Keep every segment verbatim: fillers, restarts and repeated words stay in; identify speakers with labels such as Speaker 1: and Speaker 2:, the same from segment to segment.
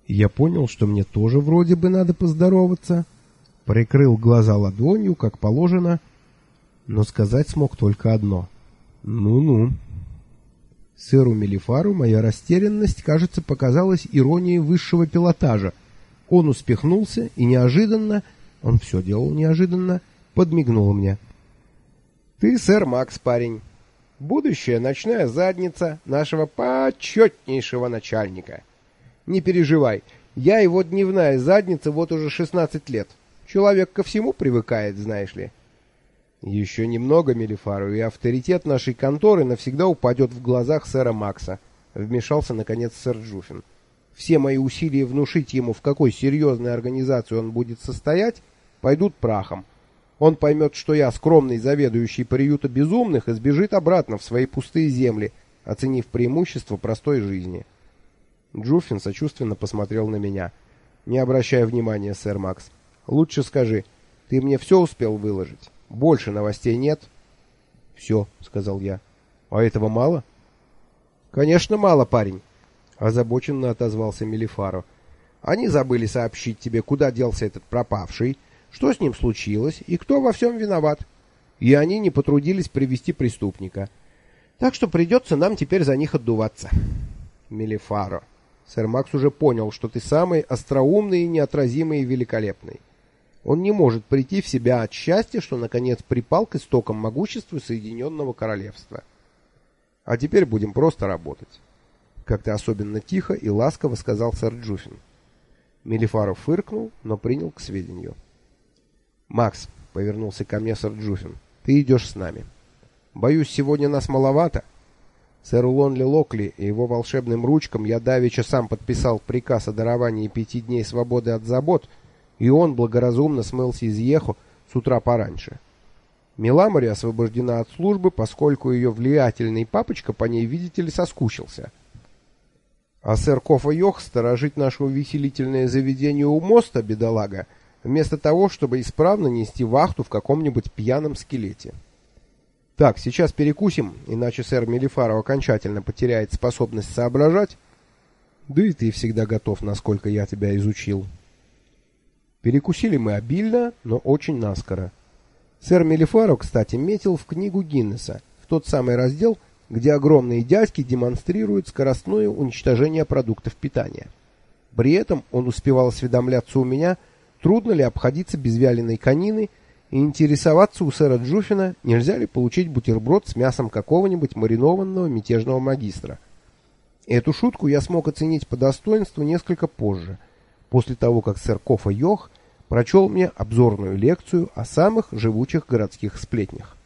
Speaker 1: Я понял, что мне тоже вроде бы надо поздороваться, прикрыл глаза ладонью, как положено, но сказать смог только одно: ну-ну. Сэру Мелифару моя растерянность, кажется, показалась иронией высшего пилотажа. Он успехнулся и неожиданно, он все делал неожиданно, подмигнул мне. «Ты, сэр Макс, парень. Будущая ночная задница нашего почетнейшего начальника. Не переживай, я его дневная задница вот уже шестнадцать лет. Человек ко всему привыкает, знаешь ли». «Еще немного, Мелифару, и авторитет нашей конторы навсегда упадет в глазах сэра Макса», — вмешался, наконец, сэр Джуффин. «Все мои усилия внушить ему, в какой серьезной организации он будет состоять, пойдут прахом. Он поймет, что я скромный заведующий приюта безумных, и сбежит обратно в свои пустые земли, оценив преимущество простой жизни». Джуффин сочувственно посмотрел на меня. «Не обращая внимания, сэр Макс. Лучше скажи, ты мне все успел выложить? Больше новостей нет?» «Все», — сказал я. «А этого мало?» «Конечно мало, парень», — озабоченно отозвался Мелифаро. «Они забыли сообщить тебе, куда делся этот пропавший, что с ним случилось и кто во всем виноват. И они не потрудились привести преступника. Так что придется нам теперь за них отдуваться». «Мелифаро, сэр Макс уже понял, что ты самый остроумный, неотразимый и великолепный. Он не может прийти в себя от счастья, что наконец припал к истокам могущества Соединенного Королевства. А теперь будем просто работать», — как-то особенно тихо и ласково сказал сэр Джуффин. Мелифаро фыркнул, но принял к сведению. «Макс», — повернулся ко мне сэр Джуффин, — «ты идешь с нами. Боюсь, сегодня нас маловато. Сэру Лонли Локли и его волшебным ручкам я давеча сам подписал приказ о даровании пяти дней свободы от забот, и он благоразумно смылся из Йехо с утра пораньше. Меламори освобождена от службы, поскольку ее влиятельный папочка по ней, видите ли, соскучился. А сэр Кофа Йох сторожить наше увеселительное заведение у моста, бедолага, вместо того, чтобы исправно нести вахту в каком-нибудь пьяном скелете. Так, сейчас перекусим, иначе сэр Мелифаро окончательно потеряет способность соображать. Да и ты всегда готов, насколько я тебя изучил». Перекусили мы обильно, но очень наскоро. Сэр Мелифаро, кстати, метил в книгу Гиннесса, в тот самый раздел, где огромные дядьки демонстрируют скоростное уничтожение продуктов питания. При этом он успевал осведомляться у меня, трудно ли обходиться без вяленой конины, и интересоваться у сэра Джуффина, нельзя ли получить бутерброд с мясом какого-нибудь маринованного мятежного магистра. Эту шутку я смог оценить по достоинству несколько позже, после того, как сэр Кофа Йох прочел мне обзорную лекцию о самых живучих городских сплетнях.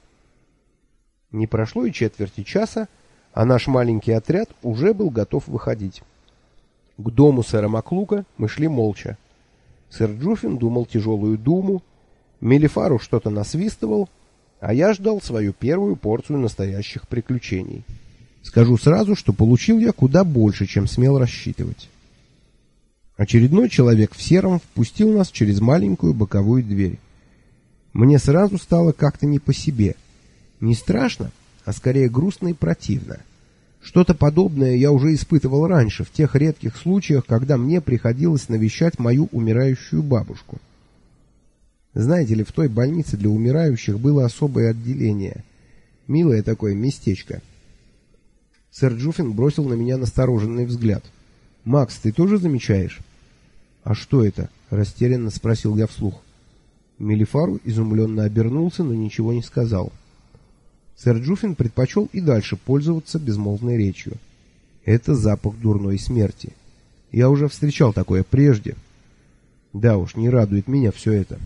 Speaker 1: Не прошло и четверти часа, а наш маленький отряд уже был готов выходить. К дому сэра Маклука мы шли молча. Сэр Джуффин думал тяжелую думу, Мелифару что-то насвистывал, а я ждал свою первую порцию настоящих приключений. Скажу сразу, что получил я куда больше, чем смел рассчитывать. Очередной человек в сером впустил нас через маленькую боковую дверь. Мне сразу стало как-то не по себе. Не страшно, а скорее грустно и противно. Что-то подобное я уже испытывал раньше, в тех редких случаях, когда мне приходилось навещать мою умирающую бабушку. Знаете ли, в той больнице для умирающих было особое отделение. Милое такое местечко. Сэр Джуффин бросил на меня настороженный взгляд. «Макс, ты тоже замечаешь?» «А что это?» — растерянно спросил я вслух. Мелифару изумленно обернулся, но ничего не сказал. Сэр Джуффин предпочел и дальше пользоваться безмолвной речью. «Это запах дурной смерти. Я уже встречал такое прежде. Да уж, не радует меня все это».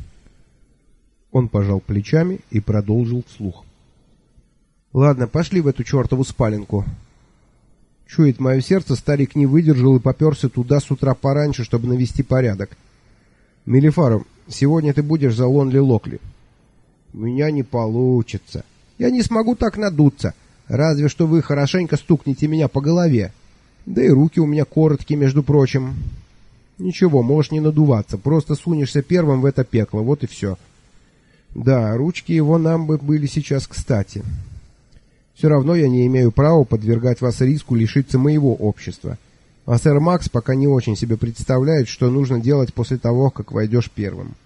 Speaker 1: Он пожал плечами и продолжил вслух. «Ладно, пошли в эту чертову спаленку». Чует мое сердце, старик не выдержал и поперся туда с утра пораньше, чтобы навести порядок. «Мелифаро, сегодня ты будешь за Лонли Локли». «У меня не получится. Я не смогу так надуться, разве что вы хорошенько стукнете меня по голове. Да и руки у меня короткие, между прочим». «Ничего, можешь не надуваться, просто сунешься первым в это пекло, вот и все». «Да, ручки его нам бы были сейчас кстати. Все равно я не имею права подвергать вас риску лишиться моего общества. А сэр Макс пока не очень себе представляет, что нужно делать после того, как войдешь первым.